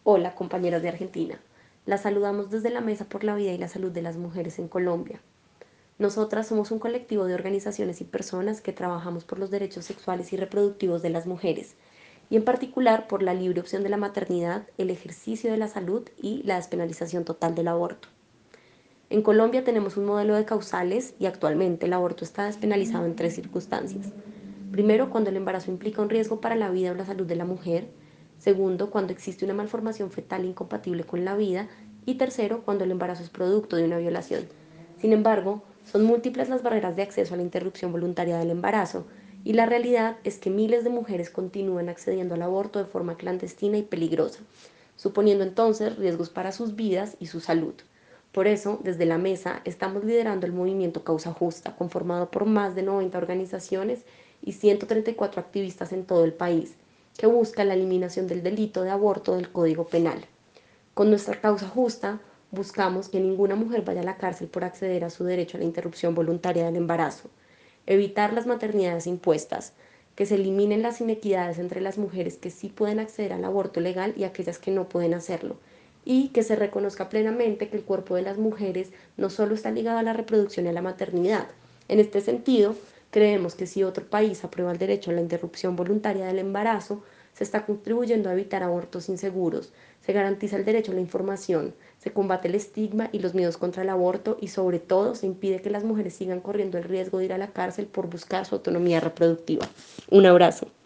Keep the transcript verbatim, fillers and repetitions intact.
Hola, compañeras de Argentina. Las saludamos desde la Mesa por la Vida y la Salud de las Mujeres en Colombia. Nosotras somos un colectivo de organizaciones y personas que trabajamos por los derechos sexuales y reproductivos de las mujeres, y en particular por la libre opción de la maternidad, el ejercicio de la salud y la despenalización total del aborto. En Colombia tenemos un modelo de causales y actualmente el aborto está despenalizado en tres circunstancias. Primero, cuando el embarazo implica un riesgo para la vida o la salud de la mujer. Segundo, cuando existe una malformación fetal incompatible con la vida. Y tercero, cuando el embarazo es producto de una violación. Sin embargo, son múltiples las barreras de acceso a la interrupción voluntaria del embarazo, y la realidad es que miles de mujeres continúan accediendo al aborto de forma clandestina y peligrosa, suponiendo entonces riesgos para sus vidas y su salud. Por eso, desde la Mesa, estamos liderando el movimiento Causa Justa, conformado por más de noventa organizaciones y ciento treinta y cuatro activistas en todo el país, que busca la eliminación del delito de aborto del Código Penal. Con nuestra causa justa, buscamos que ninguna mujer vaya a la cárcel por acceder a su derecho a la interrupción voluntaria del embarazo, evitar las maternidades impuestas, que se eliminen las inequidades entre las mujeres que sí pueden acceder al aborto legal y aquellas que no pueden hacerlo, y que se reconozca plenamente que el cuerpo de las mujeres no solo está ligado a la reproducción y a la maternidad. En este sentido, creemos que si otro país aprueba el derecho a la interrupción voluntaria del embarazo, se está contribuyendo a evitar abortos inseguros, se garantiza el derecho a la información, se combate el estigma y los miedos contra el aborto y sobre todo se impide que las mujeres sigan corriendo el riesgo de ir a la cárcel por buscar su autonomía reproductiva. Un abrazo.